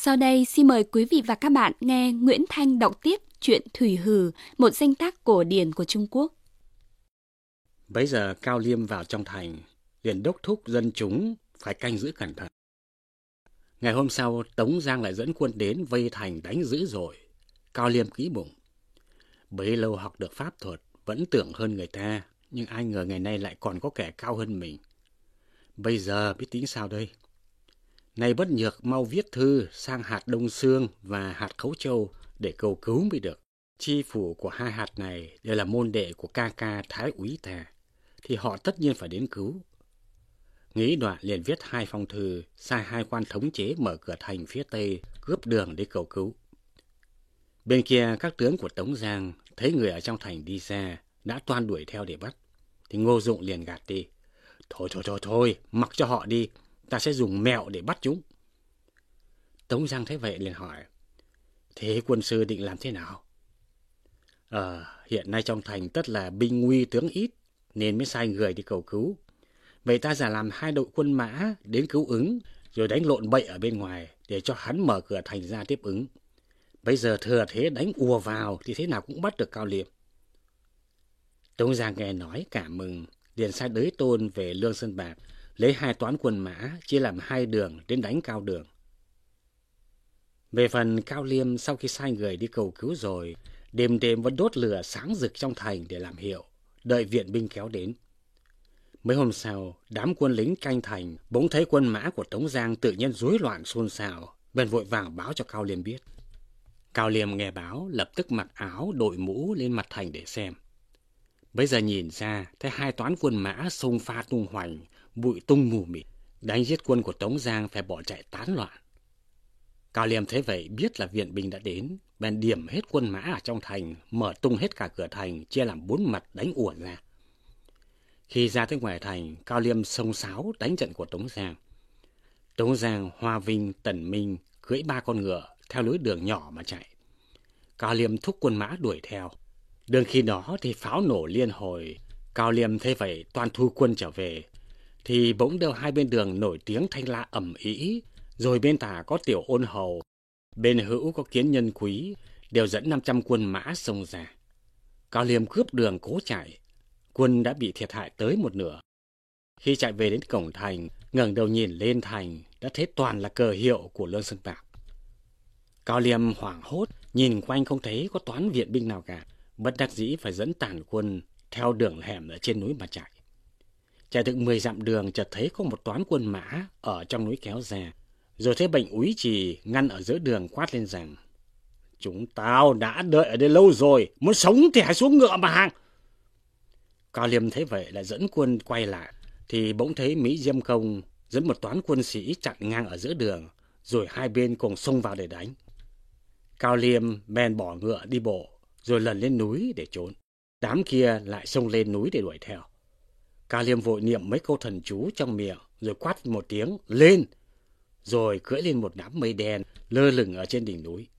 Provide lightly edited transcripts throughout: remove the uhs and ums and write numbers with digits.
Sau đây xin mời quý vị và các bạn nghe Nguyễn Thanh đọc tiếp truyện Thủy Hử, một danh tác cổ điển của Trung Quốc. Bấy giờ Cao Liêm vào trong thành, liền đốc thúc dân chúng phải canh giữ cẩn thận. Ngày hôm sau, Tống Giang lại dẫn quân đến vây thành đánh dữ dội. Cao Liêm nghĩ bụng, bấy lâu học được pháp thuật, vẫn tưởng hơn người ta, nhưng ai ngờ ngày nay lại còn có kẻ cao hơn mình. Bây giờ biết tính sao đây? Này bất nhược mau viết thư sang hạt Đông Sương và hạt Khấu Châu để cầu cứu mới được. Chi phủ của hai hạt này đều là môn đệ của ca ca Thái úy ta, thì họ tất nhiên phải đến cứu. Nghĩ đoạn liền viết 2 phong thư, sai 2 quan thống chế mở cửa thành phía tây, cướp đường để cầu cứu. Bên kia các tướng của Tống Giang thấy người ở trong thành đi ra, đã toan đuổi theo để bắt, thì Ngô Dụng liền gạt đi. Thôi, mặc cho họ đi, ta sẽ dùng mẹo để bắt chúng. Tống Giang thấy vậy liền hỏi, thế quân sư định làm thế nào? Hiện nay trong thành tất là binh nguy tướng ít, nên mới sai người đi cầu cứu. Vậy ta giả làm 2 đội quân mã đến cứu ứng, rồi đánh lộn bậy ở bên ngoài để cho hắn mở cửa thành ra tiếp ứng. Bây giờ thừa thế đánh ùa vào thì thế nào cũng bắt được Cao Liêm. Tống Giang nghe nói cảm mừng, liền sai Đới Tôn về Lương Sơn Bạc, lấy 2 toán quân mã chia làm 2 đường đến đánh Cao Đường. Về phần Cao Liêm, sau khi sai người đi cầu cứu rồi, đêm đêm vẫn đốt lửa sáng rực trong thành để làm hiệu, đợi viện binh kéo đến. Mấy hôm sau, đám quân lính canh thành bỗng thấy quân mã của Tống Giang tự nhiên rối loạn xôn xao, bèn vội vàng báo cho Cao Liêm biết. Cao Liêm nghe báo, lập tức mặc áo đội mũ lên mặt thành để xem. Bây giờ nhìn ra, thấy 2 toán quân mã xông pha tung hoành, bụi tung mù mịt, đánh giết quân của Tống Giang phải bỏ chạy tán loạn. Cao Liêm thấy vậy biết là viện binh đã đến, bèn điểm hết quân mã ở trong thành, mở tung hết cả cửa thành, chia làm 4 mặt đánh ùa ra. Khi ra tới ngoài thành, Cao Liêm xông xáo đánh trận của Tống Giang. Tống Giang, Hoa Vinh, Tần Minh cưỡi 3 con ngựa theo lối đường nhỏ mà chạy. Cao Liêm thúc quân mã đuổi theo. Đường khi đó thì pháo nổ liên hồi. Cao Liêm thấy vậy toàn thu quân trở về, thì bỗng đâu 2 bên đường nổi tiếng thanh la ầm ĩ, rồi bên tả có Tiểu Ôn Hầu, bên hữu có Kiến Nhân Quý, đều dẫn 500 quân mã xông ra. Cao Liêm cướp đường cố chạy, quân đã bị thiệt hại tới 1/2. Khi chạy về đến cổng thành, ngẩng đầu nhìn lên thành, đã thấy toàn là cờ hiệu của Lương Sơn Bạc. Cao Liêm hoảng hốt, nhìn quanh không thấy có toán viện binh nào cả, bất đắc dĩ phải dẫn tản quân theo đường hẻm ở trên núi mà chạy. Chạy được 10 dặm đường, chợt thấy có một toán quân mã ở trong núi kéo ra, rồi thấy Bệnh Úy Trì ngăn ở giữa đường quát lên rằng: "Chúng tao đã đợi ở đây lâu rồi, muốn sống thì hãy xuống ngựa mà hàng." Cao Liêm thấy vậy lại dẫn quân quay lại, thì bỗng thấy Mỹ Diêm Công dẫn một toán quân sĩ chặn ngang ở giữa đường, rồi 2 bên cùng xông vào để đánh. Cao Liêm bèn bỏ ngựa đi bộ, rồi lần lên núi để trốn. Đám kia lại xông lên núi để đuổi theo. Cao Liêm vội niệm mấy câu thần chú trong miệng, rồi quát một tiếng lên, rồi cưỡi lên một đám mây đen lơ lửng ở trên đỉnh núi.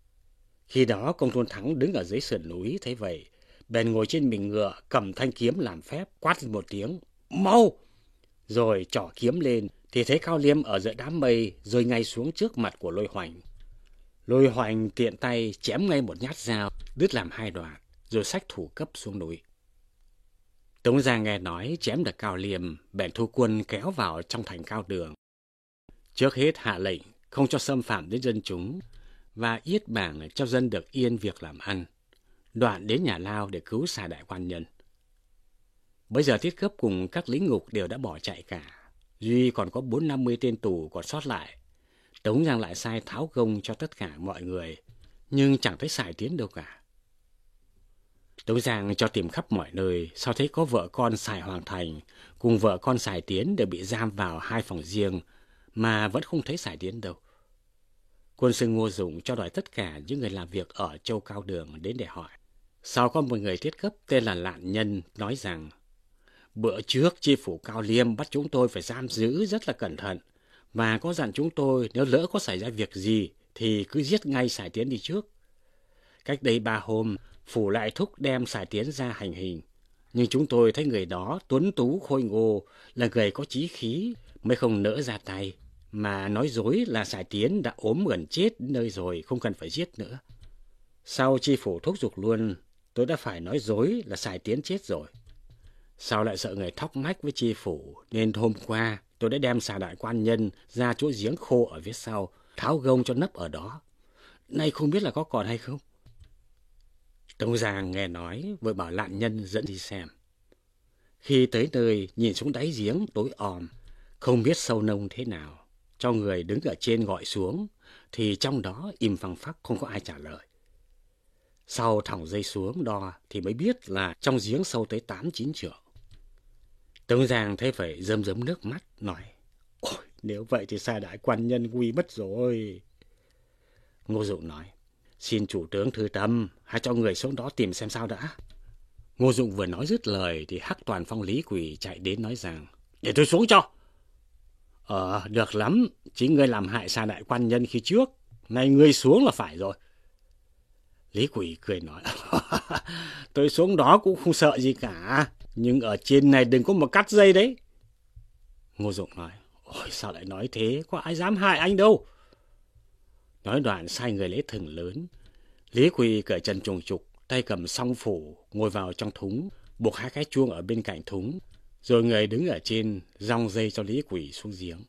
Khi đó Công Tôn Thắng đứng ở dưới sườn núi thấy vậy, bèn ngồi trên mình ngựa, cầm thanh kiếm làm phép, quát lên một tiếng mau, rồi trỏ kiếm lên, thì thấy Cao Liêm ở giữa đám mây rơi ngay xuống trước mặt của Lôi Hoành. Lôi Hoành tiện tay chém ngay một nhát dao, đứt làm 2 đoạn, rồi xách thủ cấp xuống núi. Tống Giang nghe nói chém được Cao Liêm, bèn thu quân kéo vào trong thành Cao Đường. Trước hết hạ lệnh không cho xâm phạm đến dân chúng, và yết bảng cho dân được yên việc làm ăn. Đoạn đến nhà Lao để cứu xà đại quan nhân. Bây giờ Tiết Cấp cùng các lính ngục đều đã bỏ chạy cả, duy còn có 40-50 tên tù còn sót lại. Tống Giang lại sai tháo gông cho tất cả mọi người, nhưng chẳng thấy Sải Tiến đâu cả. Tống Giang cho tìm khắp mọi nơi, sau thấy có vợ con Sải Hoàng Thành cùng vợ con Sải Tiến đều bị giam vào 2 phòng riêng, mà vẫn không thấy Sải Tiến đâu. Quân sư Ngô Dụng cho đòi tất cả những người làm việc ở châu Cao Đường đến để hỏi. Sau có một người Tiết Cấp tên là Lạn Nhân nói rằng: "Bữa trước chi phủ Cao Liêm bắt chúng tôi phải giam giữ rất là cẩn thận, và có dặn chúng tôi nếu lỡ có xảy ra việc gì thì cứ giết ngay Sải Tiến đi trước. Cách đây 3 hôm, phủ lại thúc đem Sải Tiến ra hành hình, nhưng chúng tôi thấy người đó tuấn tú khôi ngô, là người có chí khí, mới không nỡ ra tay, mà nói dối là Sài Tiến đã ốm gần chết nơi rồi, không cần phải giết nữa. Sau tri phủ thúc giục luôn, tôi đã phải nói dối là Sài Tiến chết rồi. Sau lại sợ người thóc mách với tri phủ, nên hôm qua tôi đã đem Sài Đại Quan Nhân ra chỗ giếng khô ở phía sau, tháo gông cho nấp ở đó. Nay không biết là có còn hay không. Tống Giang nghe nói, vội bảo lạn nhân dẫn đi xem. Khi tới nơi, nhìn xuống đáy giếng tối om, không biết sâu nông thế nào, cho người đứng ở trên gọi xuống, thì trong đó im phăng phắc không có ai trả lời. Sau thòng dây xuống đo thì mới biết là trong giếng sâu tới 8-9 trượng. Tống Giang thấy vậy rơm rớm nước mắt, nói: Ôi, nếu vậy thì Sài Đại Quan Nhân nguy mất rồi. Ngô Dụng nói: Xin chủ tướng thư tâm, hãy cho người xuống đó tìm xem sao đã. Ngô Dụng vừa nói dứt lời thì Hắc Toàn Phong Lý Quỳ chạy đến nói rằng: Để tôi xuống cho. Được lắm, chính ngươi làm hại Sài Đại Quan Nhân khi trước, nay ngươi xuống là phải rồi. Lý Quỳ cười nói: Tôi xuống đó cũng không sợ gì cả, nhưng ở trên này đừng có mà cắt dây đấy. Ngô Dụng nói: Ôi, sao lại nói thế, có ai dám hại anh đâu. Nói đoạn sai người lấy thừng lớn. Lý Quỳ cởi trần trùng trục, tay cầm song phủ, ngồi vào trong thúng, buộc 2 cái chuông ở bên cạnh thúng, rồi người đứng ở trên giong dây cho Lý Quỳ xuống giếng.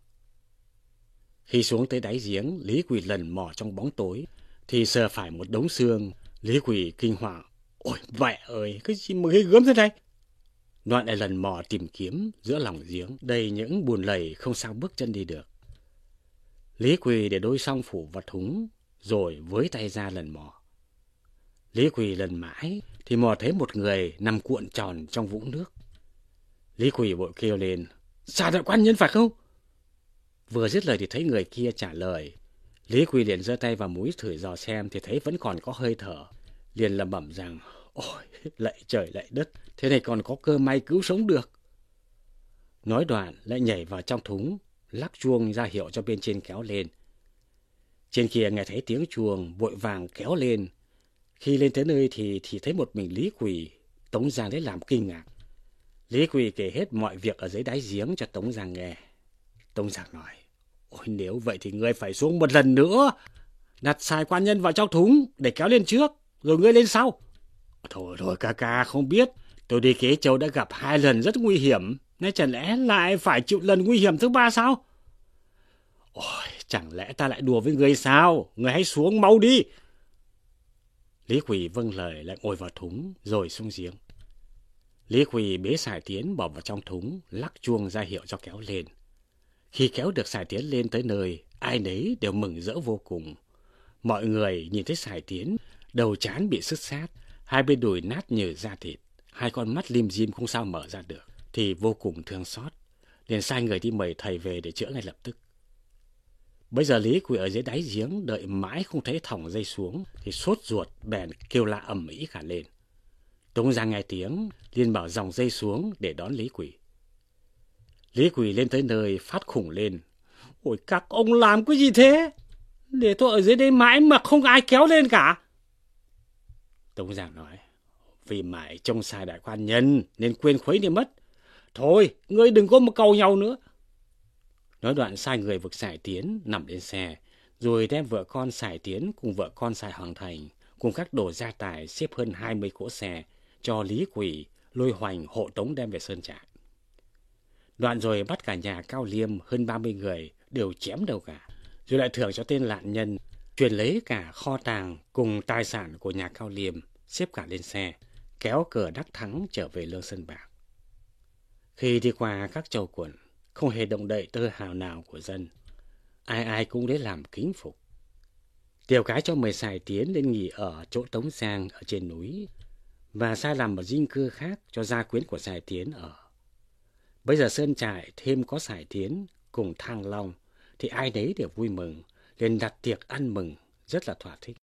Khi xuống tới đáy giếng, Lý Quỳ lần mò trong bóng tối thì sờ phải một đống xương. Lý Quỳ kinh hoàng: Ôi mẹ ơi, cái gì mà ghê gớm thế này. Đoạn lại lần mò tìm kiếm giữa lòng giếng đầy những bùn lầy, không sao bước chân đi được. Lý Quỳ để đôi song phủ vào thúng, rồi với tay ra lần mò. Lý Quỳ lần mãi thì mò thấy một người nằm cuộn tròn trong vũng nước. Lý Quỳ vội kêu lên: Sài Đại Quan Nhân phải không? Vừa dứt lời thì thấy người kia trả lời. Lý Quỳ liền giơ tay vào mũi thử dò xem thì thấy vẫn còn có hơi thở, liền lẩm bẩm rằng: Ôi, lạy trời lạy đất, thế này còn có cơ may cứu sống được. Nói đoạn lại nhảy vào trong thúng, lắc chuông ra hiệu cho bên trên kéo lên. Trên kia nghe thấy tiếng chuông, vội vàng kéo lên. Khi lên tới nơi thì thấy một mình Lý Quỳ. Tống Giang lấy làm kinh ngạc. Lý Quỳ kể hết mọi việc ở dưới đáy giếng cho Tống Giang nghe. Tống Giang nói: Ôi, nếu vậy thì ngươi phải xuống một lần nữa, đặt Sài Quan Nhân vào trong thúng để kéo lên trước, rồi ngươi lên sau. Thôi ca không biết, tôi đi Kế Châu đã gặp 2 lần rất nguy hiểm, nay chẳng lẽ lại phải chịu lần nguy hiểm thứ 3 sao? Ôi, chẳng lẽ ta lại đùa với ngươi sao? Ngươi hãy xuống mau đi. Lý Quỳ vâng lời lại ngồi vào thúng rồi xuống giếng. Lý Quỳ bế Sài Tiến bỏ vào trong thúng, lắc chuông ra hiệu cho kéo lên. Khi kéo được Sài Tiến lên tới nơi, ai nấy đều mừng rỡ vô cùng. Mọi người nhìn thấy Sài Tiến, đầu trán bị sứt sát, 2 bên đùi nát như da thịt, 2 con mắt lim dim không sao mở ra được, thì vô cùng thương xót, liền sai người đi mời thầy về để chữa ngay lập tức. Bây giờ Lý Quỳ ở dưới đáy giếng đợi mãi không thấy thòng dây xuống thì sốt ruột bèn kêu la ầm ĩ cả lên. Tống Giang nghe tiếng liền bảo dòng dây xuống để đón Lý Quỳ. Lý Quỳ lên tới nơi phát khủng lên: Ôi, các ông làm cái gì thế? Để tôi ở dưới đây mãi mà không ai kéo lên cả. Tống Giang nói: Vì mãi trông Sài Đại Quan Nhân nên quên khuấy đi mất. Thôi, ngươi đừng có mà cầu nhau nữa. Nói đoạn sai người vực Sài Tiến nằm lên xe, rồi đem vợ con Sài Tiến cùng vợ con Sài Hoàng Thành cùng các đồ gia tài xếp hơn 20 cỗ xe cho Lý Quỳ lôi hoành hộ tống đem về sơn trại. Đoạn rồi bắt cả nhà Cao Liêm hơn 30 người đều chém đầu cả, rồi lại thưởng cho tên lạn nhân, truyền lấy cả kho tàng cùng tài sản của nhà Cao Liêm, xếp cả lên xe, kéo cờ đắc thắng trở về Lương Sơn Bạc. Khi đi qua các châu quận, không hề động đậy tơ hào nào của dân, ai ai cũng lấy làm kính phục. Tiểu cái cho mời Sài Tiến lên nghỉ ở chỗ Tống Giang ở trên núi, và sai làm một dinh cư khác cho gia quyến của Sài Tiến ở. Bây giờ sơn trại thêm có Sài Tiến cùng Thang Long thì ai nấy đều vui mừng, liền đặt tiệc ăn mừng rất là thỏa thích.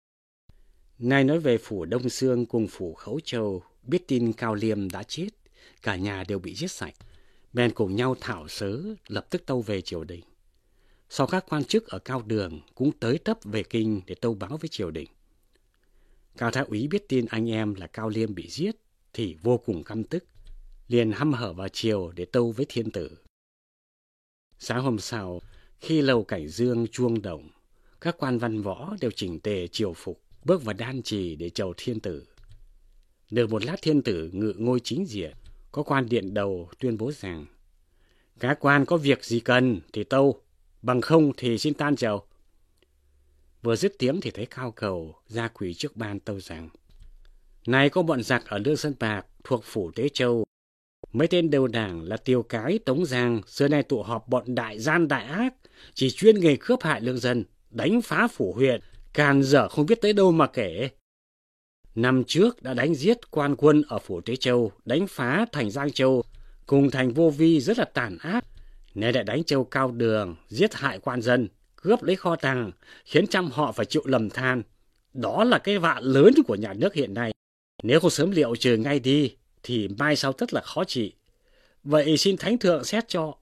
Nay nói về phủ Đông Xương cùng phủ Khấu Châu, biết tin Cao Liêm đã chết, cả nhà đều bị giết sạch, bèn cùng nhau thảo sớ lập tức tâu về triều đình. Sau các quan chức ở Cao Đường cũng tới tấp về kinh để tâu báo với triều đình. Cao Thái úy biết tin anh em là Cao Liêm bị giết thì vô cùng căm tức, liền hăm hở vào triều để tâu với thiên tử. Sáng hôm sau, Khi lầu cảnh dương chuông đồng, các quan văn võ đều chỉnh tề triều phục, bước vào đan trì để chầu thiên tử. Được một lát thiên tử ngự ngôi chính diện, có quan điện đầu tuyên bố rằng: các quan có việc gì cần thì tâu, bằng không thì xin tan chầu. Vừa dứt tiếng thì thấy Cao Cầu ra quỳ trước ban tâu rằng: này có bọn giặc ở Lương Sơn Bạc thuộc phủ Tế Châu, mấy tên đầu đảng là Tiều Cái, Tống Giang xưa nay tụ họp bọn đại gian đại ác, chỉ chuyên nghề cướp hại lương dân, đánh phá phủ huyện, càn dở không biết tới đâu mà kể. Năm trước đã đánh giết quan quân ở phủ Tế Châu, đánh phá thành Giang Châu, cùng thành Vô Vi rất là tàn ác. Nay lại đánh Châu Cao Đường, giết hại quan dân, cướp lấy kho tàng, khiến trăm họ phải chịu lầm than. Đó là cái vạ lớn của nhà nước hiện nay. Nếu không sớm liệu trừ ngay đi, thì mai sau rất là khó trị. Vậy xin thánh thượng xét cho.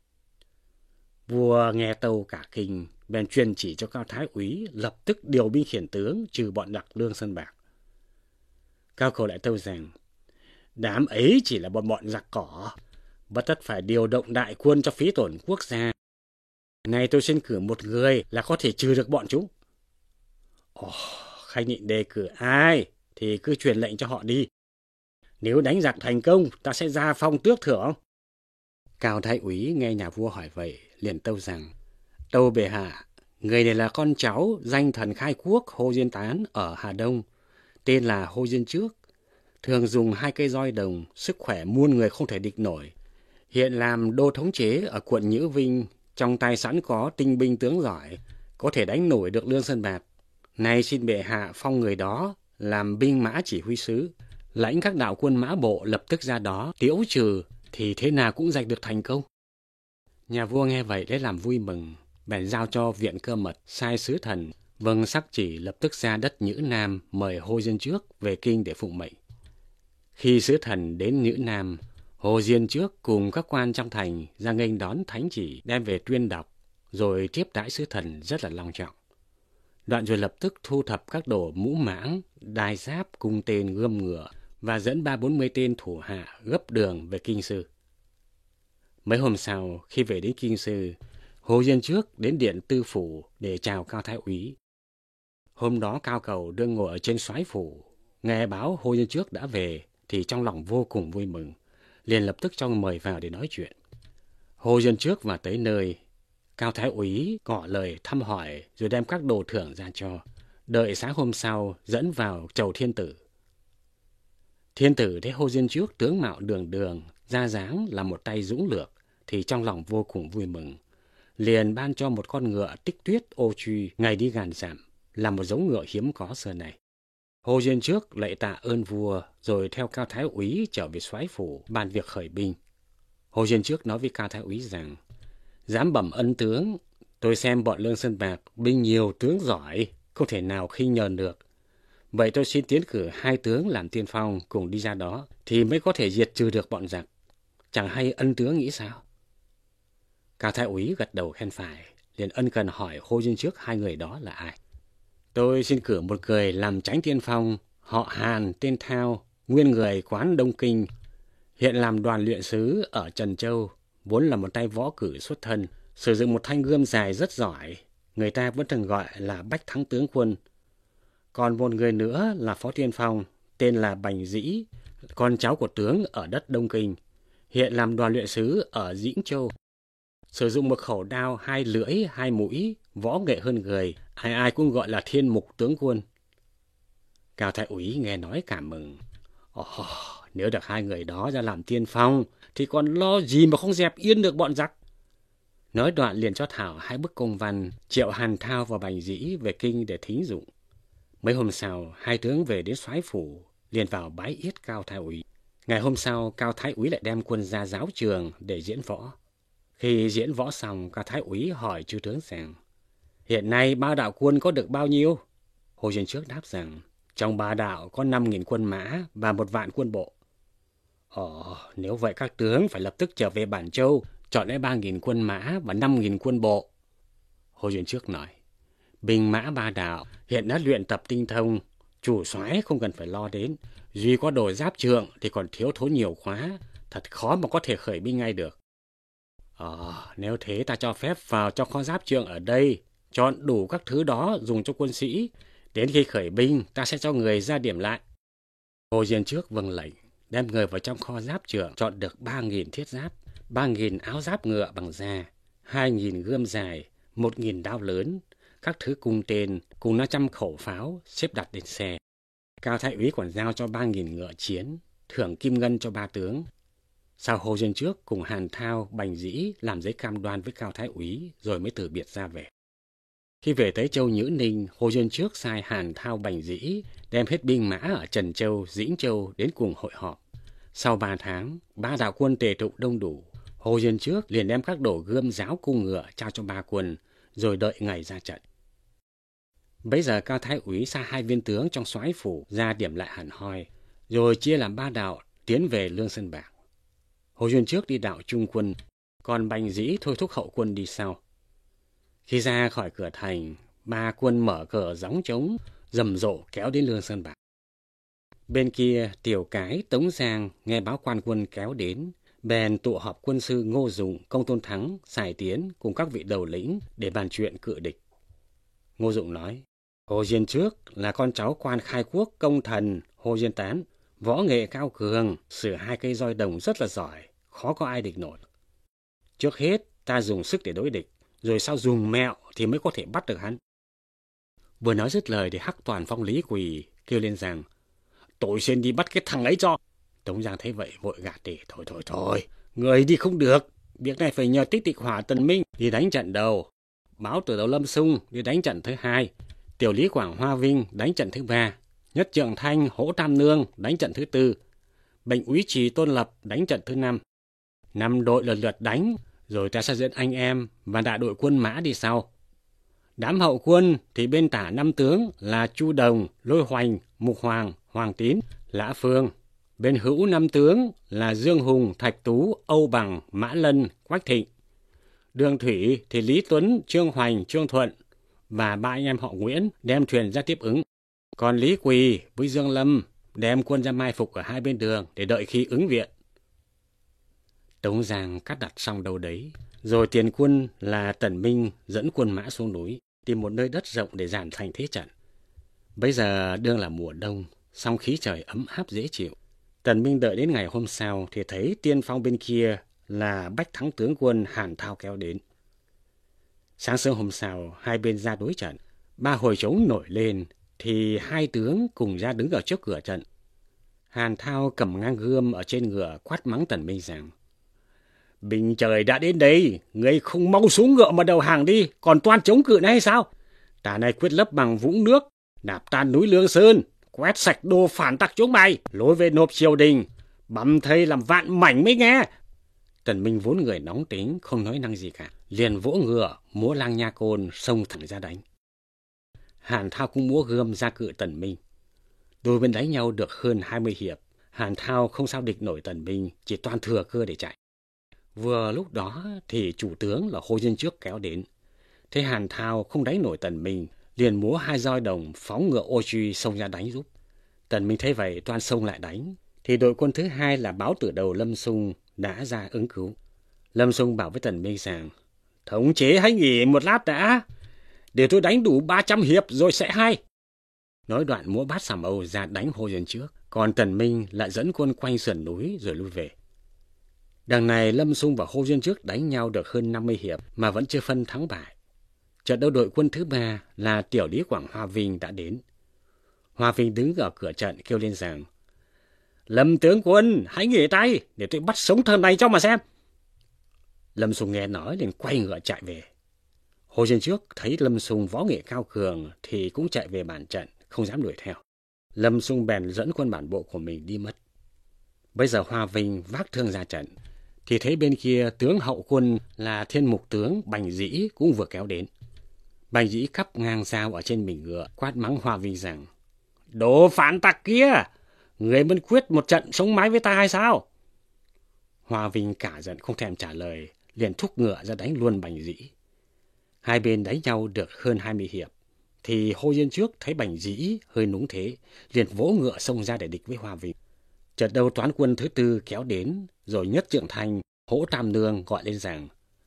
Vua nghe tâu cả kinh, bèn truyền chỉ cho Cao Thái úy lập tức điều binh khiển tướng trừ bọn giặc Lương Sơn Bạc. Cao Cầu lại tâu rằng: đám ấy chỉ là bọn giặc cỏ, bất tất phải điều động đại quân cho phí tổn quốc gia. Này tôi xin cử một người là có thể trừ được bọn chúng. Khanh định đề cử ai thì cứ truyền lệnh cho họ đi. Nếu đánh giặc thành công, ta sẽ ra phong tước thưởng. Cao Thái úy nghe nhà vua hỏi vậy, liền tâu rằng: tâu bệ hạ, người này là con cháu danh thần khai quốc Hồ Diên Tán ở Hà Đông, tên là Hồ Diên Trước, thường dùng 2 cây roi đồng, sức khỏe muôn người không thể địch nổi. Hiện làm đô thống chế ở quận Nhữ Vinh, trong tay sẵn có tinh binh tướng giỏi, có thể đánh nổi được Lương Sơn Bạc. Nay xin bệ hạ phong người đó làm binh mã chỉ huy sứ, lãnh các đạo quân mã bộ lập tức ra đó tiễu trừ, thì thế nào cũng giành được thành công. Nhà vua nghe vậy lấy làm vui mừng, bèn giao cho viện cơ mật sai sứ thần vâng sắc chỉ lập tức ra đất Nhữ Nam mời Hồ Diên Trước về kinh để phụng mệnh. Khi sứ thần đến Nhữ Nam, Hồ Diên Trước cùng các quan trong thành ra nghênh đón thánh chỉ đem về tuyên đọc, rồi tiếp đãi sứ thần rất là long trọng. Đoạn rồi lập tức thu thập các đồ mũ mãng, đai giáp, cung tên, gươm ngựa và dẫn 30-40 tên thủ hạ gấp đường về kinh sư. Mấy hôm sau, khi về đến kinh sư, Hồ Diên Trước đến điện tư phủ để chào Cao Thái úy. Hôm đó Cao Cầu đương ngồi ở trên soái phủ, nghe báo Hồ Diên Trước đã về thì trong lòng vô cùng vui mừng, liền lập tức cho mời vào để nói chuyện. Hồ Diên Trước vào tới nơi, Cao Thái úy ngỏ lời thăm hỏi rồi đem các đồ thưởng ra cho, đợi sáng hôm sau dẫn vào chầu thiên tử. Thiên tử thấy Hồ Diên Trước tướng mạo đường đường, ra dáng là một tay dũng lược, thì trong lòng vô cùng vui mừng, liền ban cho một con ngựa Tích Tuyết ô truy ngày đi ngàn dặm, là một giống ngựa hiếm có xưa này. Hồ Diên Trước lạy tạ ơn vua, rồi theo Cao Thái úy trở về soái phủ bàn việc khởi binh. Hồ Diên Trước nói với Cao Thái úy rằng: dám bẩm ân tướng, tôi xem bọn Lương Sơn Bạc binh nhiều tướng giỏi, không thể nào khinh nhờn được. Vậy tôi xin tiến cử 2 tướng làm tiên phong cùng đi ra đó, thì mới có thể diệt trừ được bọn giặc. Chẳng hay ân tướng nghĩ sao? Cao Thái úy gật đầu khen phải, liền ân cần hỏi Hồ Diên Trước 2 người đó là ai. Tôi xin cử một người làm chánh tiên phong, họ Hàn tên Thao, nguyên người quán Đông Kinh, hiện làm đoàn luyện sứ ở Trần Châu, vốn là một tay võ cử xuất thân, sử dụng một thanh gươm dài rất giỏi, người ta vẫn thường gọi là Bách Thắng tướng quân. Còn một người nữa là phó tiên phong, tên là Bành Dĩ, con cháu của tướng ở đất Đông Kinh, hiện làm đoàn luyện sứ ở Dĩnh Châu, sử dụng một khẩu đao 2 lưỡi 2 mũi, võ nghệ hơn người, ai ai cũng gọi là Thiên Mục tướng quân. Cao Thái úy nghe nói cảm mừng. Nếu được 2 người đó ra làm tiên phong thì còn lo gì mà không dẹp yên được bọn giặc. Nói đoạn liền cho thảo 2 bức công văn triệu Hàn Thao và Bành Dĩ về kinh để thính dụng. Mấy hôm sau, 2 tướng về đến soái phủ, liền vào bái yết Cao Thái úy. Ngày hôm sau, Cao Thái úy lại đem quân ra giáo trường để diễn võ. Khi diễn võ xong, Cao Thái úy hỏi chư tướng rằng: hiện nay 3 đạo quân có được bao nhiêu? Hồ Diên Trước đáp rằng: trong 3 đạo có 5.000 quân mã và 1 vạn quân bộ. Nếu vậy các tướng phải lập tức trở về Bản Châu, chọn lấy 3.000 quân mã và 5.000 quân bộ. Hồ Diên Trước nói: binh mã 3 đạo hiện đã luyện tập tinh thông, chủ soái không cần phải lo đến. Duy có đồ giáp trượng thì còn thiếu thốn nhiều quá, thật khó mà có thể khởi binh ngay được. Nếu thế ta cho phép vào trong kho giáp trượng ở đây, chọn đủ các thứ đó dùng cho quân sĩ. Đến khi khởi binh, ta sẽ cho người ra điểm lại. Hồ Diên Trước vâng lệnh, đem người vào trong kho giáp trượng, chọn được 3.000 thiết giáp, 3.000 áo giáp ngựa bằng da, 2.000 gươm dài, 1.000 đao lớn, các thứ cung tên cùng 500 khẩu pháo xếp đặt lên xe. Cao Thái úy còn giao cho 3.000 ngựa chiến, thưởng kim ngân cho 3 tướng. Sau Hồ Diên Trước cùng Hàn Thao, Bành Dĩ làm giấy cam đoan với Cao Thái úy rồi mới từ biệt ra về. Khi về tới Châu Nhữ Ninh, Hồ Diên Trước sai Hàn Thao, Bành Dĩ đem hết binh mã ở Trần Châu, Dĩnh Châu đến cùng hội họp. Sau 3 tháng, 3 đạo quân tề tụ đông đủ, Hồ Diên Trước liền đem các đồ gươm giáo cung ngựa trao cho 3 quân, rồi đợi ngày ra trận. Bấy giờ Cao Thái úy sai 2 viên tướng trong soái phủ ra điểm lại hẳn hoi, rồi chia làm 3 đạo tiến về Lương Sơn Bạc. Hồ Diên Trước đi đạo trung quân, còn Bành Dĩ thôi thúc hậu quân đi sau. Khi ra khỏi cửa thành, 3 quân mở cờ gióng trống, rầm rộ kéo đến Lương Sơn Bạc. Bên kia, Tiểu Cái, Tống Giang nghe báo quan quân kéo đến, bèn tụ họp quân sư Ngô Dụng, Công Tôn Thắng, Sài Tiến cùng các vị đầu lĩnh để bàn chuyện cự địch. Ngô Dụng nói, Hồ Diên Trước là con cháu quan khai quốc công thần Hồ Diên Tán, võ nghệ cao cường, sử 2 cây roi đồng rất là giỏi, khó có ai địch nổi. Trước hết ta dùng sức để đối địch, rồi sau dùng mẹo thì mới có thể bắt được hắn. Vừa nói dứt lời thì Hắc Toàn Phong Lý Quỳ kêu lên rằng, tôi xin đi bắt cái thằng ấy cho. Tống Giang thấy vậy vội gạt để, thôi, người đi không được, việc này phải nhờ Tích Tịch Hỏa Tần Minh đi đánh trận đầu, Báo Tử Đầu Lâm Xung đi đánh trận thứ 2, Tiểu Lý Quảng Hoa Vinh đánh trận thứ 3, Nhất Trượng Thanh Hỗ Tam Nương đánh trận thứ 4, Bệnh úy Trì Tôn Lập đánh trận thứ 5. 5 đội lần lượt đánh, rồi ta sẽ dẫn anh em và đại đội quân mã đi sau. Đám hậu quân thì bên tả 5 tướng là Chu Đồng, Lôi Hoành, Mục Hoàng, Hoàng Tín, Lã Phương. Bên hữu 5 tướng là Dương Hùng, Thạch Tú, Âu Bằng, Mã Lân, Quách Thịnh. Đường thủy thì Lý Tuấn, Trương Hoành, Trương Thuận và 3 anh em họ Nguyễn đem thuyền ra tiếp ứng. Còn Lý Quỳ với Dương Lâm đem quân ra mai phục ở 2 bên đường để đợi khi ứng viện. Tống Giang cắt đặt xong đâu đấy, rồi tiền quân là Tần Minh dẫn quân mã xuống núi, tìm một nơi đất rộng để dàn thành thế trận. Bây giờ đương là mùa đông, song khí trời ấm áp dễ chịu. Tần Minh đợi đến ngày hôm sau thì thấy tiên phong bên kia là Bách Thắng tướng quân Hàn Thao kéo đến. Sáng sớm hôm sau, 2 bên ra đối trận. 3 hồi trống nổi lên thì 2 tướng cùng ra đứng ở trước cửa trận. Hàn Thao cầm ngang gươm ở trên ngựa quát mắng Tần Minh rằng, Bình trời đã đến đây, ngươi không mau xuống ngựa mà đầu hàng đi, còn toan chống cự này hay sao? Ta này quyết lấp bằng vũng nước, đạp tan núi Lương Sơn, quét sạch đồ phản tặc chúng mày, lối về nộp triều đình, băm thây làm vạn mảnh mới nghe. Tần Minh vốn người nóng tính, không nói năng gì cả, liền vỗ ngựa, múa lang nha côn, xông thẳng ra đánh. Hàn Thao cũng múa gươm ra cự Tần Minh. Đôi bên đánh nhau được hơn 20 hiệp, Hàn Thao không sao địch nổi Tần Minh, chỉ toan thừa cơ để chạy. Vừa lúc đó thì chủ tướng là Hồ Diên Trước kéo đến. Thế Hàn Thao không đánh nổi Tần Minh, liền múa 2 roi đồng phóng ngựa ô truy xông ra đánh giúp. Tần Minh thấy vậy toan xông lại đánh, thì đội quân thứ 2 là Báo Tử Đầu Lâm Xung đã ra ứng cứu. Lâm Xung bảo với Tần Minh rằng, thống chế hãy nghỉ một lát đã, để tôi đánh đủ 300 hiệp rồi sẽ hay. Nói đoạn múa bát sàm Âu ra đánh Hồ Diên Trước, còn Tần Minh lại dẫn quân quanh sườn núi rồi lui về. Đằng này Lâm Xung và Hồ Diên Trước đánh nhau được hơn 50 hiệp mà vẫn chưa phân thắng bại. Trận đấu đội quân thứ 3 là Tiểu Lý Quảng Hoa Vinh đã đến. Hoa Vinh đứng ở cửa trận kêu lên rằng, Lâm tướng quân hãy nghỉ tay để tôi bắt sống thằng này cho mà xem. Lâm Xung nghe nói liền quay ngựa chạy về. Hồ Diên Trước thấy Lâm Xung võ nghệ cao cường thì cũng chạy về bàn trận, không dám đuổi theo. Lâm Xung bèn dẫn quân bản bộ của mình đi mất. Bây giờ Hoa Vinh vác thương ra trận, thì thấy bên kia tướng hậu quân là Thiên Mục tướng Bành Dĩ cũng vừa kéo đến. Bành Dĩ cắp ngang dao ở trên mình ngựa, quát mắng Hoa Vinh rằng, đồ phản tặc kia, người muốn quyết một trận sống mái với ta hay sao? Hoa Vinh cả giận không thèm trả lời, liền thúc ngựa ra đánh luôn Bành Dĩ. 2 bên đánh nhau được hơn 20 hiệp, thì Hồ Diên Trước thấy Bành Dĩ hơi núng thế, liền vỗ ngựa xông ra để địch với Hoa Vinh. Trận đầu toán quân thứ 4 kéo đến, rồi Nhất Trượng Thanh, Hỗ Tam Nương gọi lên rằng,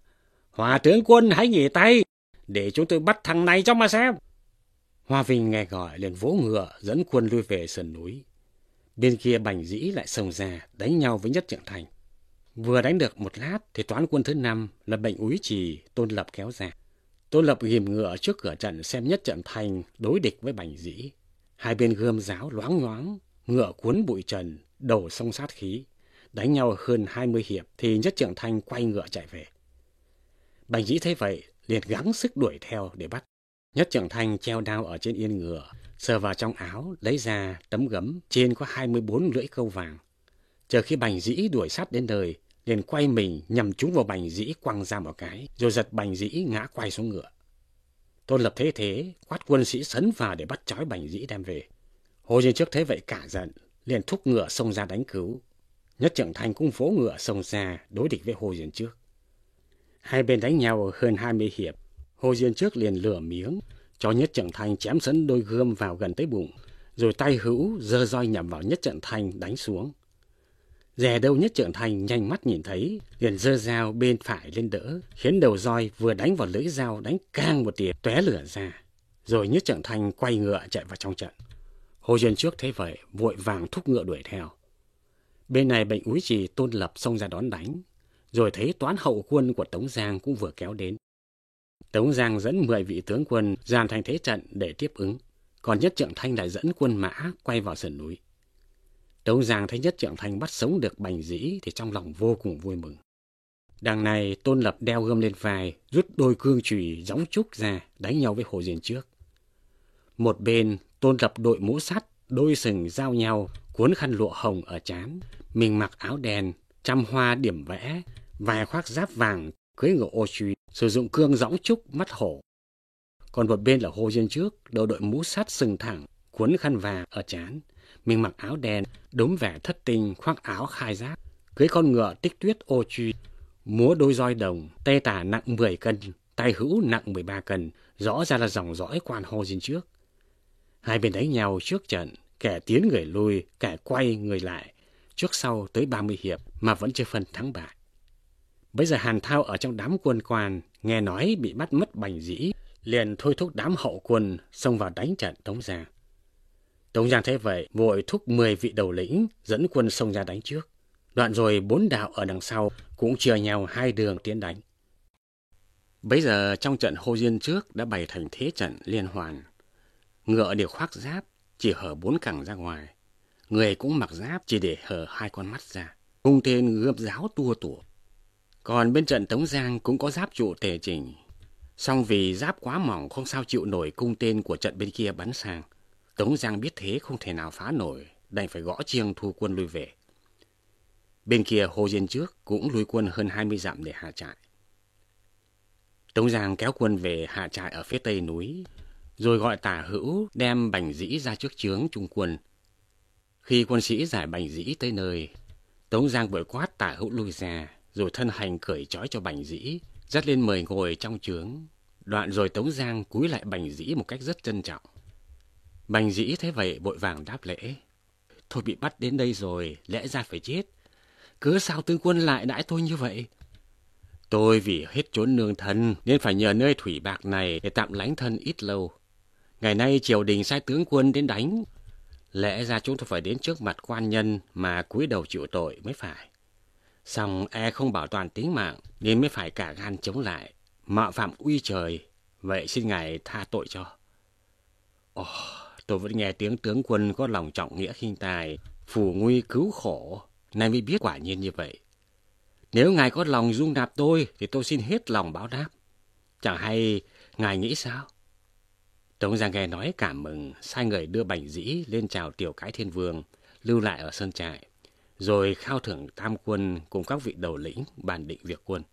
Hòa tướng quân hãy nghỉ tay, để chúng tôi bắt thằng này cho mà xem. Hoa Vinh nghe gọi liền vỗ ngựa dẫn quân lui về sườn núi. Bên kia Bành Dĩ lại xông ra đánh nhau với Nhất Trượng Thành. Vừa đánh được một lát thì toán quân thứ 5 là Bệnh Úy Trì Tôn Lập kéo ra. Tôn Lập ghim ngựa trước cửa trận xem Nhất Trượng Thành đối địch với Bành Dĩ. Hai bên gươm giáo loáng nhoáng, ngựa cuốn bụi trần, đầu sông sát khí. Đánh nhau hơn 20 hiệp thì Nhất Trượng Thành quay ngựa chạy về. Bành Dĩ thấy vậy liền gắng sức đuổi theo để bắt. Nhất Trượng Thành treo đao ở trên yên ngựa, sờ vào trong áo lấy ra tấm gấm trên có 24 lưỡi câu vàng. Chờ khi Bành Dĩ đuổi sát đến nơi, liền quay mình nhằm trúng vào Bành Dĩ quăng ra một cái, rồi giật Bành Dĩ ngã quay xuống ngựa. Tôn Lập thấy thế, quát quân sĩ sấn vào để bắt trói Bành Dĩ đem về. Hồ Diên Trước thấy vậy cả giận, liền thúc ngựa xông ra đánh cứu. Nhất Trượng Thành cũng vỗ ngựa xông ra đối địch với Hồ Diên Trước. Hai bên đánh nhau hơn 20 hiệp, Hồ Diên Trước liền lửa miếng, cho Nhất Trượng Thành chém sấn đôi gươm vào gần tới bụng, rồi tay hữu giơ roi nhắm vào Nhất Trượng Thành đánh xuống. Dè đâu Nhất Trượng Thành nhanh mắt nhìn thấy, liền giơ dao bên phải lên đỡ, khiến đầu roi vừa đánh vào lưỡi dao đánh cang một tiếng tóe lửa ra. Rồi Nhất Trượng Thành quay ngựa chạy vào trong trận. Hồ Diên Trước thấy vậy, vội vàng thúc ngựa đuổi theo. Bên này Bệnh Úy Trì Tôn Lập xông ra đón đánh, rồi thấy toán hậu quân của Tống Giang cũng vừa kéo đến. Tống Giang dẫn 10 vị tướng quân dàn thành thế trận để tiếp ứng, còn Nhất Trượng Thành lại dẫn quân mã quay vào sườn núi. Tống Giang thấy Nhất Trượng Thành bắt sống được Bành Dĩ thì trong lòng vô cùng vui mừng. Đằng này Tôn Lập đeo gươm lên vai, rút đôi cương chùy gióng trúc ra đánh nhau với Hồ Diên Trước. Một bên Tôn Lập đội mũ sắt, đôi sừng giao nhau, cuốn khăn lụa hồng ở trán, mình mặc áo đen, trăm hoa điểm vẽ, vài khoác giáp vàng, cưỡi ngựa ô truy, sử dụng cương gióng trúc mắt hổ. Còn một bên là Hồ Diên Trước, đội mũ sắt sừng thẳng, cuốn khăn vàng ở trán, mình mặc áo đen, đốm vẻ thất tinh, khoác áo khai giáp, cưỡi con ngựa Tích Tuyết ô truy, múa đôi roi đồng, tay tả nặng 10 cân, tay hữu nặng 13 cân, rõ ra là dòng dõi quan Hồ Diên Trước. Hai bên đánh nhau trước trận, kẻ tiến người lui, kẻ quay người lại, trước sau tới 30 hiệp mà vẫn chưa phân thắng bại. Bây giờ Hàn Thao ở trong đám quân quan, nghe nói bị bắt mất Bành Dĩ, liền thôi thúc đám hậu quân xông vào đánh trận Tống Giang. Tống Giang thấy vậy, vội thúc 10 vị đầu lĩnh dẫn quân xông ra đánh trước. Đoạn rồi 4 đạo ở đằng sau cũng chia nhau 2 đường tiến đánh. Bây giờ trong trận Hồ Diên Trước đã bày thành thế trận liên hoàn. Ngựa đều khoác giáp, chỉ hở 4 cẳng ra ngoài. Người cũng mặc giáp chỉ để hở 2 con mắt ra. Cung tên gươm giáo tua tủa. Còn bên trận Tống Giang cũng có giáp trụ tề chỉnh. Song vì giáp quá mỏng không sao chịu nổi cung tên của trận bên kia bắn sang. Tống Giang biết thế không thể nào phá nổi, đành phải gõ chiêng thu quân lui về. Bên kia Hồ Diên Trước cũng lui quân hơn 20 dặm để hạ trại. Tống Giang kéo quân về hạ trại ở phía tây núi, rồi gọi Tả Hữu đem Bành Dĩ ra trước trướng trung quân. Khi quân sĩ giải Bành Dĩ tới nơi, Tống Giang vội quát Tả Hữu lui ra, rồi thân hành cởi trói cho Bành Dĩ, dắt lên mời ngồi trong trướng. Đoạn rồi Tống Giang cúi lại Bành Dĩ một cách rất trân trọng. Bành Dĩ thấy vậy vội vàng đáp lễ. Tôi bị bắt đến đây rồi, lẽ ra phải chết. Cớ sao tướng quân lại đãi tôi như vậy? Tôi vì hết trốn nương thân nên phải nhờ nơi thủy bạc này để tạm lánh thân ít lâu. Ngày nay triều đình sai tướng quân đến đánh. Lẽ ra chúng tôi phải đến trước mặt quan nhân mà cúi đầu chịu tội mới phải. Song e không bảo toàn tính mạng nên mới phải cả gan chống lại, mạo phạm uy trời. Vậy xin ngài tha tội cho. Tôi vẫn nghe tiếng tướng quân có lòng trọng nghĩa khinh tài, phù nguy cứu khổ, nay mới biết quả nhiên như vậy. Nếu ngài có lòng dung nạp tôi thì tôi xin hết lòng báo đáp. Chẳng hay ngài nghĩ sao? Tống Giang nghe nói cảm mừng, sai người đưa Bành Dĩ lên chào Tiểu Cái Thiên Vương, lưu lại ở sơn trại, rồi khao thưởng tam quân cùng các vị đầu lĩnh bàn định việc quân.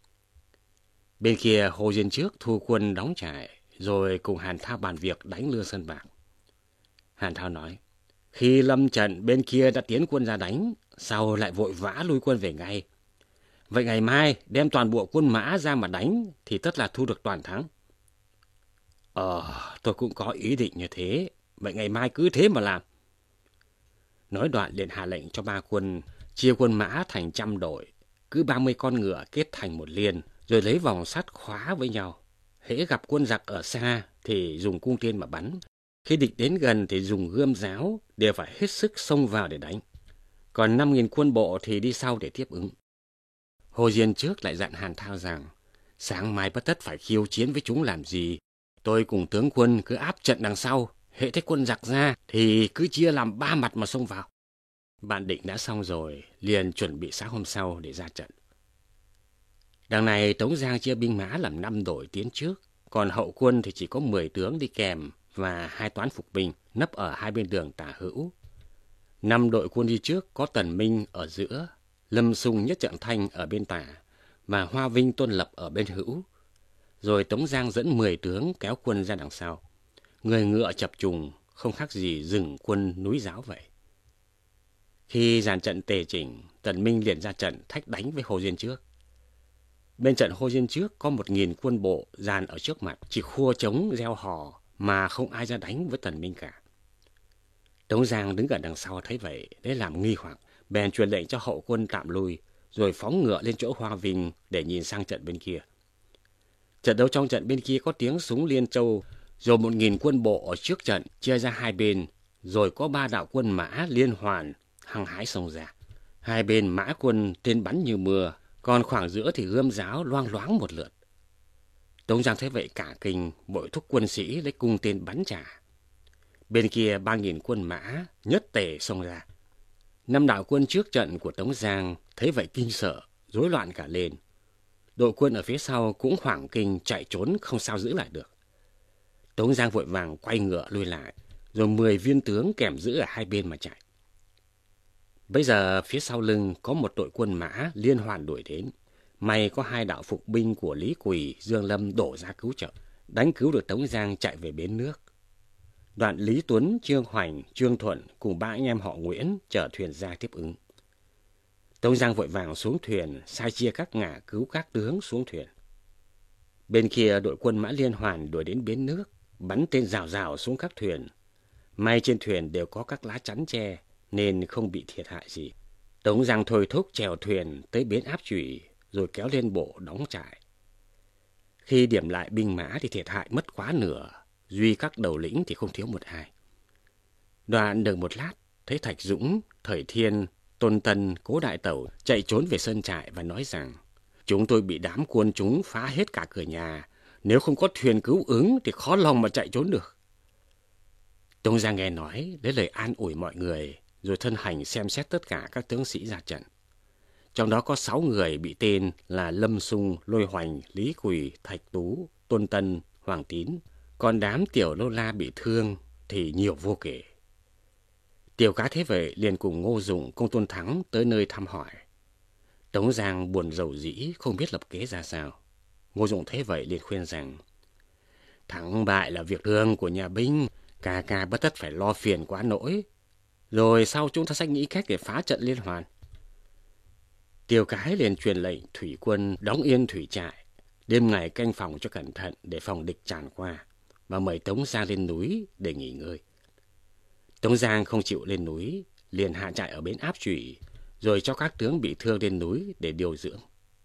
Bên kia Hồ Diên Trước thu quân đóng trại, rồi cùng Hàn Thao bàn việc đánh Lương Sơn Bạc. Hàn Thao nói, khi lâm trận bên kia đã tiến quân ra đánh, sau lại vội vã lui quân về ngay. Vậy ngày mai đem toàn bộ quân mã ra mà đánh thì tất là thu được toàn thắng. Tôi cũng có ý định như thế, vậy ngày mai cứ thế mà làm. Nói đoạn liền hạ lệnh cho 3 quân chia quân mã thành 100 đội, cứ 30 con ngựa kết thành một liên, rồi lấy vòng sắt khóa với nhau. Hễ gặp quân giặc ở xa thì dùng cung tên mà bắn. Khi địch đến gần thì dùng gươm giáo, đều phải hết sức xông vào để đánh. Còn 5.000 quân bộ thì đi sau để tiếp ứng. Hồ Diên trước lại dặn Hàn Thao rằng, sáng mai bất tất phải khiêu chiến với chúng làm gì. Tôi cùng tướng quân cứ áp trận đằng sau, hễ thấy quân giặc ra thì cứ chia làm 3 mặt mà xông vào. Bạn định đã xong rồi, liền chuẩn bị sáng hôm sau để ra trận. Đằng này Tống Giang chia binh mã làm 5 đội tiến trước, còn hậu quân thì chỉ có 10 tướng đi kèm và 2 toán phục binh nấp ở hai bên đường tả hữu. 5 đội quân đi trước có Tần Minh ở giữa, Lâm Xung Nhất Trận Thanh ở bên tả và Hoa Vinh Tôn Lập ở bên hữu. Rồi Tống Giang dẫn 10 tướng kéo quân ra đằng sau. Người ngựa chập trùng, không khác gì rừng quân núi giáo vậy. Khi dàn trận tề chỉnh, Tần Minh liền ra trận thách đánh với Hồ Diên trước. Bên trận Hồ Diên trước có 1.000 quân bộ dàn ở trước mặt, chỉ khua trống reo hò mà không ai ra đánh với Tần Minh cả. Tống Giang đứng ở đằng sau thấy vậy, để làm nghi hoặc, bèn truyền lệnh cho hậu quân tạm lui, rồi phóng ngựa lên chỗ Hoa Vinh để nhìn sang trận bên kia. Trận đấu trong trận bên kia có tiếng súng liên châu, rồi 1.000 quân bộ ở trước trận chia ra hai bên, rồi có 3 đạo quân mã liên hoàn hăng hái xông ra. Hai bên mã quân tên bắn như mưa, còn khoảng giữa thì gươm giáo loang loáng một lượt. Tống Giang thấy vậy cả kinh, bội thúc quân sĩ lấy cung tên bắn trả. Bên kia 3.000 quân mã nhất tề xông ra. 5 đạo quân trước trận của Tống Giang thấy vậy kinh sợ, rối loạn cả lên. Đội quân ở phía sau cũng hoảng kinh chạy trốn không sao giữ lại được. Tống Giang vội vàng quay ngựa lui lại, rồi 10 viên tướng kèm giữ ở hai bên mà chạy. Bây giờ phía sau lưng có một đội quân mã liên hoàn đuổi đến. May có 2 đạo phục binh của Lý Quỳ, Dương Lâm đổ ra cứu trợ, đánh cứu được Tống Giang chạy về bến nước. Đoạn Lý Tuấn, Trương Hoành, Trương Thuận cùng 3 anh em họ Nguyễn chở thuyền ra tiếp ứng. Tống Giang vội vàng xuống thuyền, sai chia các ngả cứu các tướng xuống thuyền. Bên kia đội quân mã liên hoàn đuổi đến bến nước, bắn tên rào rào xuống các thuyền. May trên thuyền đều có các lá chắn che, nên không bị thiệt hại gì. Tống Giang thôi thúc chèo thuyền tới bến Áp Chủy, rồi kéo lên bộ đóng trại. Khi điểm lại binh mã thì thiệt hại mất quá nửa, duy các đầu lĩnh thì không thiếu một ai. Đoạn được một lát, thấy Thạch Dũng, Thời Thiên, Tôn Tân, Cố Đại Tẩu chạy trốn về sơn trại và nói rằng: chúng tôi bị đám quân chúng phá hết cả cửa nhà, nếu không có thuyền cứu ứng thì khó lòng mà chạy trốn được. Tống Giang nghe nói, lấy lời an ủi mọi người, rồi thân hành xem xét tất cả các tướng sĩ ra trận. Trong đó có 6 người bị tên là Lâm Xung, Lôi Hoành, Lý Quỳ, Thạch Tú, Tôn Tân, Hoàng Tín. Còn đám tiểu lô la bị thương thì nhiều vô kể. Tiểu Cá thế vậy liền cùng Ngô Dụng, Công Tôn Thắng tới nơi thăm hỏi. Tống Giang buồn rầu rĩ, không biết lập kế ra sao. Ngô Dụng thế vậy liền khuyên rằng: thắng bại là việc thường của nhà binh, ca bất tất phải lo phiền quá nỗi. Rồi sau chúng ta sẽ nghĩ cách để phá trận liên hoàn. Tiểu Cái liền truyền lệnh thủy quân đóng yên thủy trại, đêm ngày canh phòng cho cẩn thận để phòng địch tràn qua, và mời Tống Giang lên núi để nghỉ ngơi. Tống Giang không chịu lên núi, liền hạ trại ở bến Áp Chủy, rồi cho các tướng bị thương lên núi để điều dưỡng.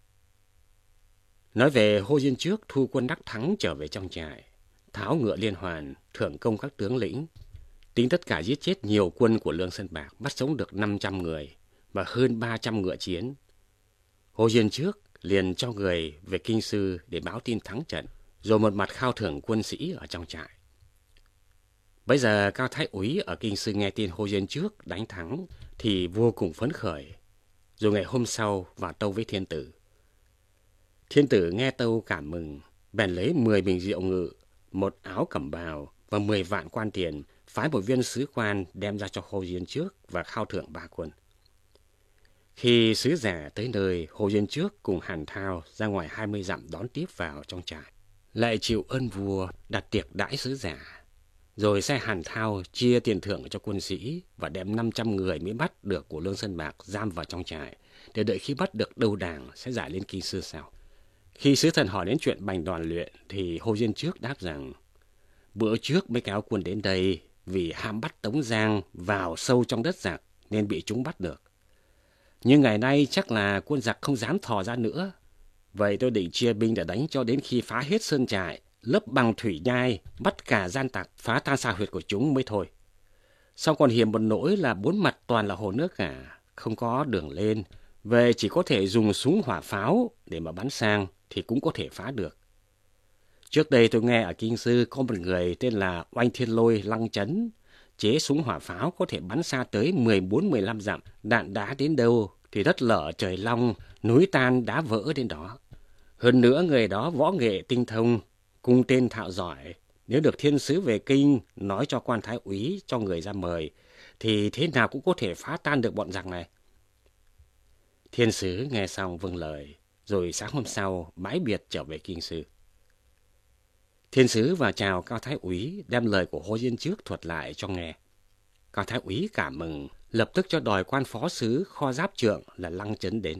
Nói về Hồ Diên trước thu quân đắc thắng trở về trong trại, tháo ngựa liên hoàn, thưởng công các tướng lĩnh, tính tất cả giết chết nhiều quân của Lương Sơn Bạc, bắt sống được 500 người và hơn 300 ngựa chiến. Hồ Diên trước liền cho người về Kinh Sư để báo tin thắng trận, rồi một mặt khao thưởng quân sĩ ở trong trại. Bây giờ Cao Thái Úy ở Kinh Sư nghe tin Hồ Diên trước đánh thắng thì vô cùng phấn khởi, rồi ngày hôm sau vào tâu với Thiên Tử. Thiên Tử nghe tâu cảm mừng, bèn lấy 10 bình rượu ngự, 1 áo cẩm bào và 10 vạn quan tiền, phái một viên sứ quan đem ra cho Hồ Diên trước và khao thưởng 3 quân. Khi sứ giả tới nơi, Hồ Diên trước cùng Hàn Thao ra ngoài 20 dặm đón tiếp vào trong trại, lại chịu ơn vua đặt tiệc đãi sứ giả, rồi sai Hàn Thao chia tiền thưởng cho quân sĩ và đem 500 người mới bắt được của Lương Sơn Bạc giam vào trong trại, để đợi khi bắt được đầu đảng sẽ giải lên Kinh Sư sau. Khi sứ thần hỏi đến chuyện bành đoàn luyện thì Hồ Diên trước đáp rằng: bữa trước mới kéo quân đến đây vì ham bắt Tống Giang vào sâu trong đất giặc nên bị chúng bắt được. Nhưng ngày nay chắc là quân giặc không dám thò ra nữa, Vậy tôi định chia binh để đánh cho đến khi phá hết sơn trại, lấp bằng thủy nhai, bắt cả gian tặc, phá tan xào huyệt của chúng mới thôi. Sau còn hiểm một nỗi là bốn mặt toàn là hồ nước cả, không có đường lên. Về chỉ có thể dùng súng hỏa pháo để mà bắn sang thì cũng có thể phá được. Trước đây tôi nghe ở Kinh Sư có một người tên là Oanh Thiên Lôi Lăng Chấn, chế súng hỏa pháo có thể bắn xa tới 14-15 dặm, đạn đá đến đâu thì đất lở trời long, núi tan đá vỡ đến đó. Hơn nữa người đó võ nghệ tinh thông, cung tên thạo giỏi. Nếu được thiên sứ về kinh nói cho quan thái úy cho người ra mời, thì thế nào cũng có thể phá tan được bọn giặc này. Thiên sứ nghe xong vâng lời, rồi sáng hôm sau bái biệt trở về Kinh Sư. Thiên sứ vào chào Cao Thái úy, đem lời của Hồ Diên Trước thuật lại cho nghe. Cao Thái úy cảm mừng, lập tức cho đòi quan phó sứ kho giáp trượng là Lăng Chấn đến.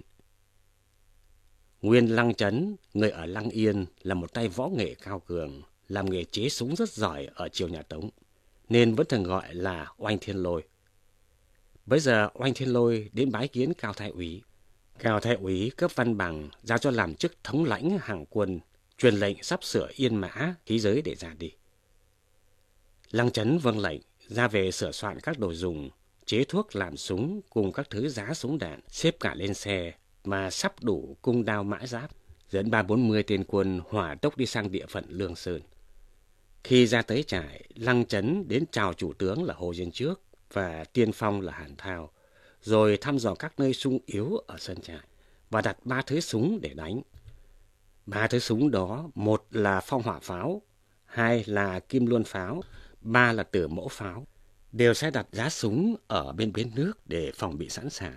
Nguyên Lăng Chấn, người ở Lăng Yên, là một tay võ nghệ cao cường, làm nghề chế súng rất giỏi ở triều nhà Tống, nên vẫn thường gọi là Oanh Thiên Lôi. Bây giờ Oanh Thiên Lôi đến bái kiến Cao Thái úy. Cao Thái úy cấp văn bằng giao cho làm chức thống lãnh hàng quân, truyền lệnh sắp sửa yên mã khí giới để ra đi. Lăng Chấn vâng lệnh ra về sửa soạn các đồ dùng, chế thuốc làm súng cùng các thứ giá súng đạn, xếp cả lên xe mà sắp đủ cung đao mã giáp, dẫn 30-40 tên quân hỏa tốc đi sang địa phận Lương Sơn. Khi ra tới trại, Lăng Chấn đến chào chủ tướng là Hồ Diên Trước và tiên phong là Hàn Thao, rồi thăm dò các nơi sung yếu ở sân trại và đặt 3 thứ súng để đánh. 3 thứ súng đó, một là phong hỏa pháo, 2 là kim luân pháo, 3 là tử mẫu pháo, đều sẽ đặt giá súng ở bên bến nước để phòng bị sẵn sàng.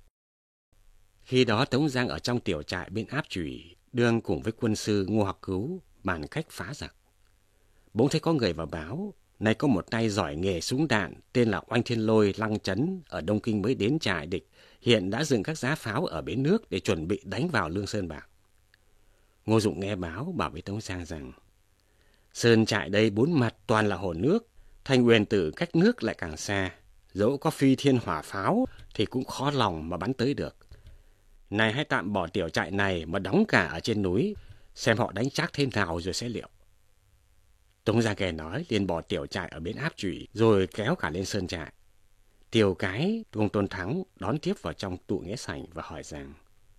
Khi đó Tống Giang ở trong tiểu trại bên Áp Chủy, đương cùng với quân sư Ngô Học Cứu bàn cách phá giặc. Bỗng thấy có người vào báo, nay có một tay giỏi nghề súng đạn tên là Oanh Thiên Lôi Lăng Chấn ở Đông Kinh mới đến trại địch, hiện đã dựng các giá pháo ở bến nước để chuẩn bị đánh vào Lương Sơn Bạc. Ngô Dụng nghe báo bảo với Tống Giang rằng: Sơn trại đây 4 mặt toàn là hồ nước, Thanh Uyển Tử cách nước lại càng xa, dẫu có phi thiên hỏa pháo thì cũng khó lòng mà bắn tới được. Này hãy tạm bỏ tiểu trại này mà đóng cả ở trên núi, xem họ đánh chắc thế nào rồi sẽ liệu. Tống Giang nghe nói liền bỏ tiểu trại ở bến Áp Chủy rồi kéo cả lên sơn trại. Tiểu Cái cùng Tôn Thắng đón tiếp vào trong tụ nghĩa sảnh và hỏi rằng: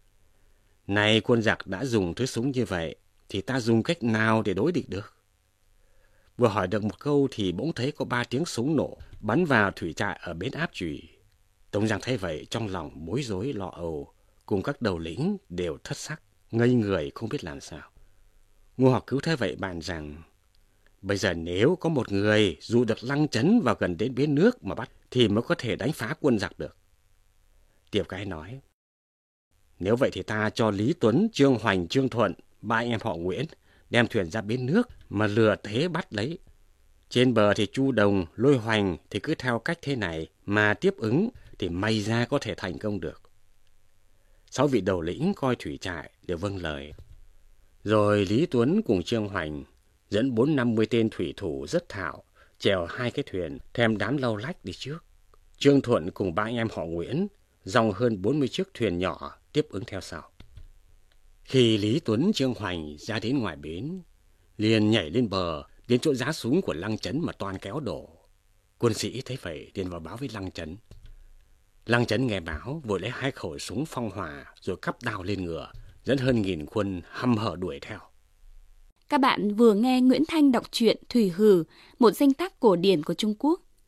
Này quân giặc đã dùng thứ súng như vậy thì ta dùng cách nào để đối địch được? Vừa hỏi được một câu thì bỗng thấy có 3 tiếng súng nổ bắn vào thủy trại ở bến Áp Chủy. Tống Giang thấy vậy trong lòng bối rối lo âu, cùng các đầu lĩnh đều thất sắc, ngây người không biết làm sao. Ngô Học Cứu thấy vậy bàn rằng: Bây giờ nếu có một người dụ được Lăng Chấn vào gần đến bến nước mà bắt thì mới có thể đánh phá quân giặc được. Tiểu Cái nói: Nếu vậy thì ta cho Lý Tuấn, Trương Hoành, Trương Thuận, 3 anh em họ Nguyễn đem thuyền ra bến nước mà lừa thế bắt lấy. Trên bờ thì Chu Đồng, Lôi Hoành thì cứ theo cách thế này mà tiếp ứng thì may ra có thể thành công được. 6 vị đầu lĩnh coi thủy trại đều vâng lời. Rồi Lý Tuấn cùng Trương Hoành dẫn 450 tên thủy thủ rất thạo, chèo 2 cái thuyền, thêm đám lâu lách đi trước. Trương Thuận cùng 3 anh em họ Nguyễn dòng hơn 40 chiếc thuyền nhỏ tiếp ứng theo sau. Khi Lý Tuấn, Trương Hoành ra đến ngoài bến, liền nhảy lên bờ, đến chỗ giá súng của Lăng Chấn mà toàn kéo đổ. Quân sĩ thấy vậy liền vào báo với Lăng Chấn. Lăng Chấn nghe báo, vội lấy 2 khẩu súng phong hỏa rồi cắp đao lên ngựa, dẫn hơn 1000 quân hăm hở đuổi theo. Các bạn vừa nghe Nguyễn Thanh đọc truyện Thủy Hử, một danh tác cổ điển của Trung Quốc.